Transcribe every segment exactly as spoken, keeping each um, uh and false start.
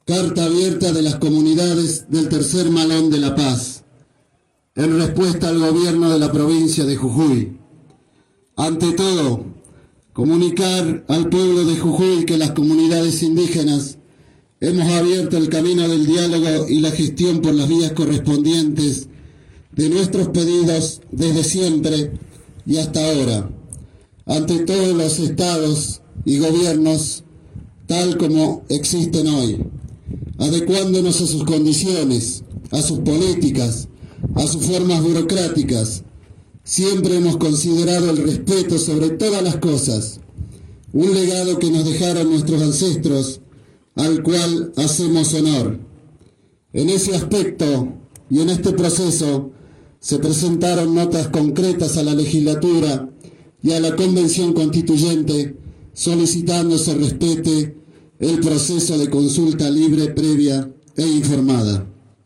Carta abierta de las comunidades del Tercer Malón de La Paz, en respuesta al gobierno de la provincia de Jujuy. Ante todo, comunicar al pueblo de Jujuy que las comunidades indígenas hemos abierto el camino del diálogo y la gestión por las vías correspondientes de nuestros pedidos desde siempre y hasta ahora, ante todos los estados y gobiernos tal como existen hoy, adecuándonos a sus condiciones, a sus políticas, a sus formas burocráticas. Siempre hemos considerado el respeto sobre todas las cosas, un legado que nos dejaron nuestros ancestros, al cual hacemos honor. En ese aspecto y en este proceso se presentaron notas concretas a la legislatura y a la Convención Constituyente solicitando se respete el proceso de consulta libre, previa e informada.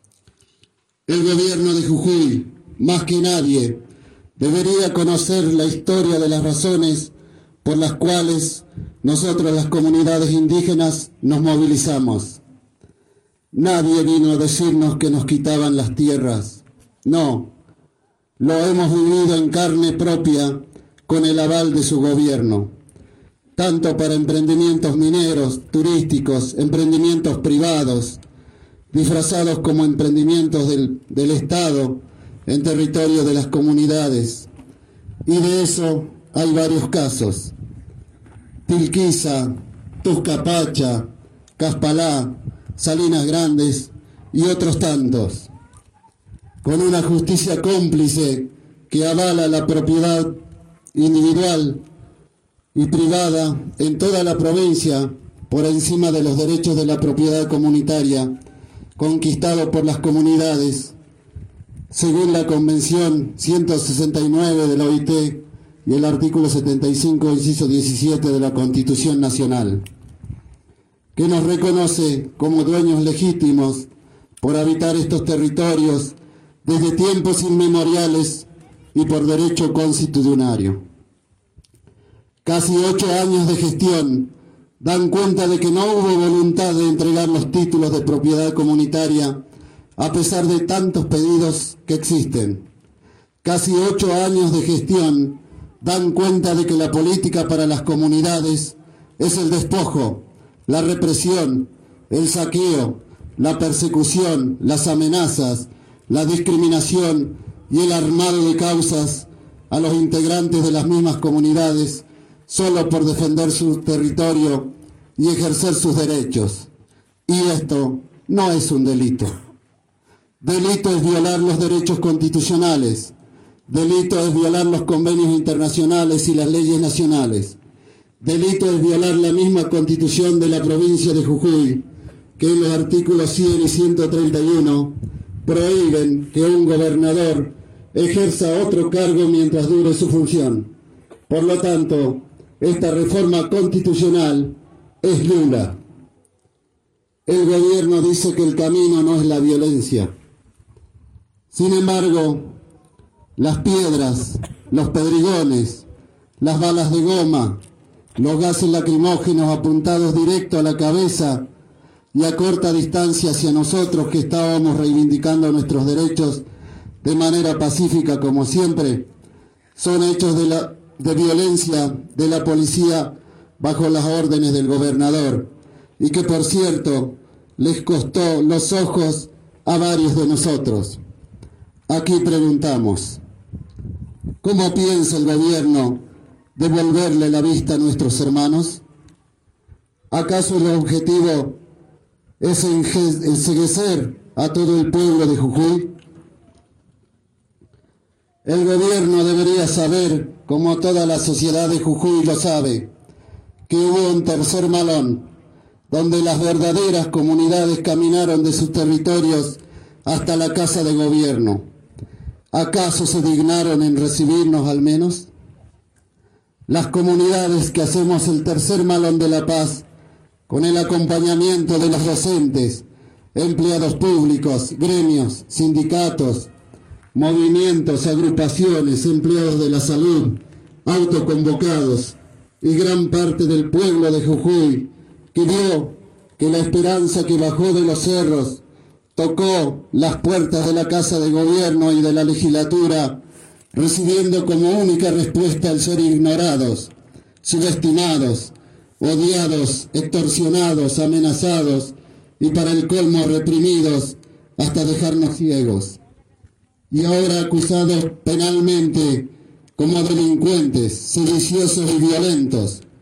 El gobierno de Jujuy, más que nadie, debería conocer la historia de las razones por las cuales nosotros, las comunidades indígenas, nos movilizamos. Nadie vino a decirnos que nos quitaban las tierras. No, lo hemos vivido en carne propia con el aval de su gobierno, tanto para emprendimientos mineros, turísticos, emprendimientos privados, disfrazados como emprendimientos del, del Estado en territorio de las comunidades. Y de eso hay varios casos. Tilquiza, Tuscapacha, Caspalá, Salinas Grandes y otros tantos, con una justicia cómplice que avala la propiedad individual y privada en toda la provincia por encima de los derechos de la propiedad comunitaria conquistado por las comunidades, según la Convención ciento sesenta y nueve de la O I T y el artículo setenta y cinco, inciso diecisiete de la Constitución Nacional, que nos reconoce como dueños legítimos por habitar estos territorios desde tiempos inmemoriales y por derecho constitucionario. Casi ocho años de gestión dan cuenta de que no hubo voluntad de entregar los títulos de propiedad comunitaria a pesar de tantos pedidos que existen. Casi ocho años de gestión dan cuenta de que la política para las comunidades es el despojo, la represión, el saqueo, la persecución, las amenazas, la discriminación y el armado de causas a los integrantes de las mismas comunidades solo por defender su territorio y ejercer sus derechos. Y esto no es un delito. Delito es violar los derechos constitucionales. Delito es violar los convenios internacionales y las leyes nacionales. Delito es violar la misma Constitución de la provincia de Jujuy, que en los artículos cien y ciento treinta y uno prohíben que un gobernador ejerza otro cargo mientras dure su función. Por lo tanto, esta reforma constitucional es nula. El gobierno dice que el camino no es la violencia. Sin embargo, las piedras, los pedrigones, las balas de goma, los gases lacrimógenos apuntados directo a la cabeza y a corta distancia hacia nosotros que estábamos reivindicando nuestros derechos de manera pacífica como siempre, son hechos de, la, de violencia de la policía bajo las órdenes del gobernador y que, por cierto, les costó los ojos a varios de nosotros. Aquí preguntamos, ¿cómo piensa el gobierno devolverle la vista a nuestros hermanos? ¿Acaso el objetivo es enceguecer a todo el pueblo de Jujuy? El gobierno debería saber, como toda la sociedad de Jujuy lo sabe, que hubo un tercer malón, donde las verdaderas comunidades caminaron de sus territorios hasta la casa de gobierno. ¿Acaso se dignaron en recibirnos al menos? Las comunidades que hacemos el tercer malón de La Paz, con el acompañamiento de los docentes, empleados públicos, gremios, sindicatos, movimientos, agrupaciones, empleados de la salud, autoconvocados y gran parte del pueblo de Jujuy, que vio que la esperanza que bajó de los cerros tocó las puertas de la Casa de Gobierno y de la legislatura, recibiendo como única respuesta el ser ignorados, subestimados, odiados, extorsionados, amenazados y para el colmo reprimidos hasta dejarnos ciegos. Y ahora acusados penalmente como delincuentes, sediciosos y violentos,